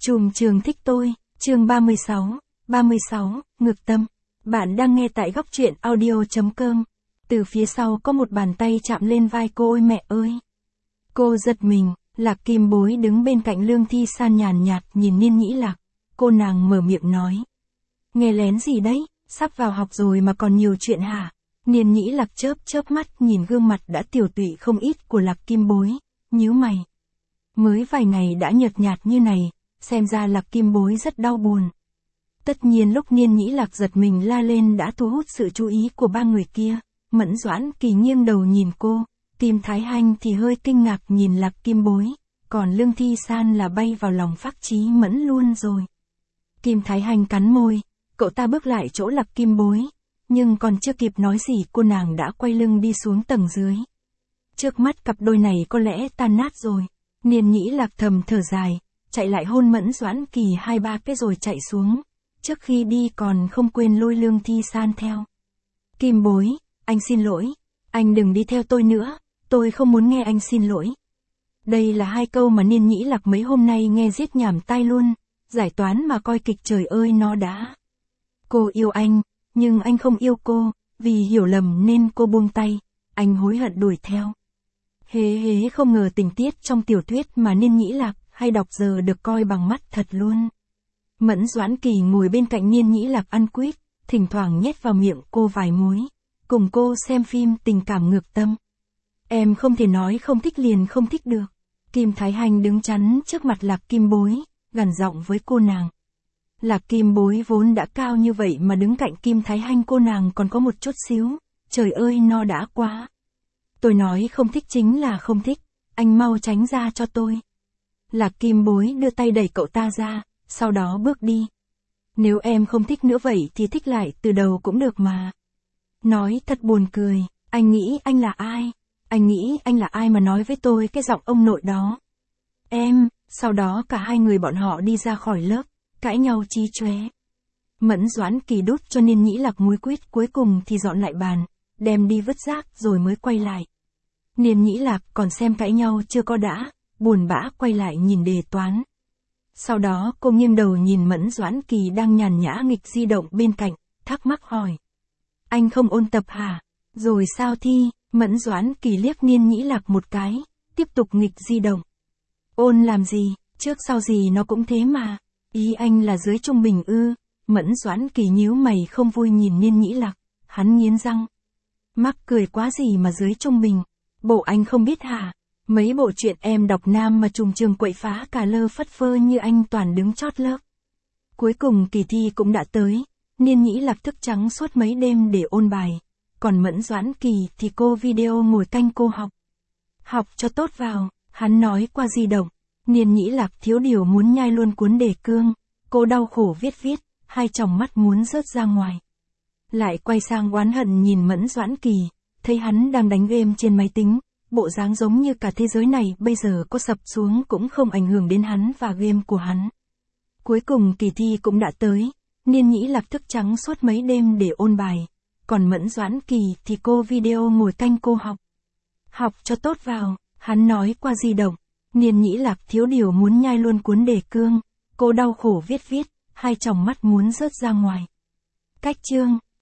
Trùm trường thích tôi, chương 36, ngược tâm. Bạn đang nghe tại góc truyện audio.com. Từ phía sau có một bàn tay chạm lên vai cô. Ôi mẹ ơi! Cô giật mình, Lạc Kim Bối đứng bên cạnh Lương Thi San nhàn nhạt nhìn Niên Nhĩ Lạc. Cô nàng mở miệng nói. Nghe lén gì đấy, sắp vào học rồi mà còn nhiều chuyện hả? Niên Nhĩ Lạc chớp mắt nhìn gương mặt đã tiểu tụy không ít của Lạc Kim Bối, nhíu mày. Mới vài ngày đã nhợt nhạt như này, xem ra Lạc Kim Bối rất đau buồn. Tất nhiên lúc Niên Nhĩ Lạc giật mình la lên đã thu hút sự chú ý của ba người kia. Mẫn Doãn Kỳ nghiêng đầu nhìn cô, Kim Thái Hanh thì hơi kinh ngạc nhìn Lạc Kim Bối, còn Lương Thi San là bay vào lòng Phác Chí Mẫn luôn rồi. Kim Thái Hanh cắn môi, cậu ta bước lại chỗ Lạc Kim Bối, nhưng còn chưa kịp nói gì cô nàng đã quay lưng đi xuống tầng dưới. Trước mắt cặp đôi này có lẽ tan nát rồi. Niên Nhĩ Lạc thầm thở dài, chạy lại hôn Mẫn Doãn Kỳ 2-3 cái rồi chạy xuống. Trước khi đi còn không quên lôi Lương Thi San theo. Kim Bối, anh xin lỗi, anh đừng đi theo tôi nữa, tôi không muốn nghe anh xin lỗi. Đây là hai câu mà Niên Nhĩ Lạc mấy hôm nay nghe giết nhảm tai luôn, giải toán mà coi kịch trời ơi nó đã. Cô yêu anh, nhưng anh không yêu cô, vì hiểu lầm nên cô buông tay, anh hối hận đuổi theo. Hế không ngờ tình tiết trong tiểu thuyết mà Niên Nhĩ Lạc hay đọc giờ được coi bằng mắt thật luôn. Mẫn Doãn Kỳ ngồi bên cạnh Niên Nhĩ Lạc ăn quýt, thỉnh thoảng nhét vào miệng cô vài múi, cùng cô xem phim tình cảm ngược tâm. Em không thể nói không thích liền không thích được. Kim Thái Hành đứng chắn trước mặt Lạc Kim Bối, gằn giọng với cô nàng. Lạc Kim Bối vốn đã cao như vậy mà đứng cạnh Kim Thái Hành cô nàng còn có một chút xíu, trời ơi nó đã quá. Tôi nói không thích chính là không thích, anh mau tránh ra cho tôi. Lạc Kim Bối đưa tay đẩy cậu ta ra, sau đó bước đi. Nếu em không thích nữa vậy thì thích lại từ đầu cũng được mà. Nói thật buồn cười, anh nghĩ anh là ai? Anh nghĩ anh là ai mà nói với tôi cái giọng ông nội đó? Em, sau đó cả hai người bọn họ đi ra khỏi lớp, cãi nhau chí chóe. Mẫn Doãn Kỳ đút cho Niên Nhĩ Lạc múi quýt cuối cùng thì dọn lại bàn, đem đi vứt rác rồi mới quay lại. Niên Nhĩ Lạc còn xem cãi nhau chưa có đã, buồn bã quay lại nhìn đề toán. Sau đó cô nghiêng đầu nhìn Mẫn Doãn Kỳ đang nhàn nhã nghịch di động bên cạnh, thắc mắc hỏi. Anh không ôn tập hả? Rồi sao thi? Mẫn Doãn Kỳ liếc Niên Nhĩ Lạc một cái, tiếp tục nghịch di động. Ôn làm gì, trước sau gì nó cũng thế mà. Ý anh là dưới trung bình ư? Mẫn Doãn Kỳ nhíu mày không vui nhìn Niên Nhĩ Lạc, hắn nghiến răng. Mắc cười quá gì mà dưới trung bình? Bộ anh không biết hả? Mấy bộ truyện em đọc nam mà trùng trường quậy phá cả lơ phất phơ như anh toàn đứng chót lớp. Cuối cùng kỳ thi cũng đã tới, Niên Nhĩ Lạc thức trắng suốt mấy đêm để ôn bài, còn Mẫn Doãn Kỳ thì cô video ngồi canh cô học. Học cho tốt vào, hắn nói qua di động. Niên Nhĩ Lạc thiếu điều muốn nhai luôn cuốn đề cương, cô đau khổ viết, hai tròng mắt muốn rớt ra ngoài. Lại quay sang oán hận nhìn Mẫn Doãn Kỳ, thấy hắn đang đánh game trên máy tính. Bộ dáng giống như cả thế giới này bây giờ có sập xuống cũng không ảnh hưởng đến hắn và game của hắn. Cuối cùng kỳ thi cũng đã tới, Niên Nhĩ Lạc thức trắng suốt mấy đêm để ôn bài, còn Mẫn Doãn Kỳ thì cô video ngồi canh cô học. Học cho tốt vào, hắn nói qua di động. Niên Nhĩ Lạc thiếu điều muốn nhai luôn cuốn đề cương, cô đau khổ viết, hai tròng mắt muốn rớt ra ngoài. Cách chương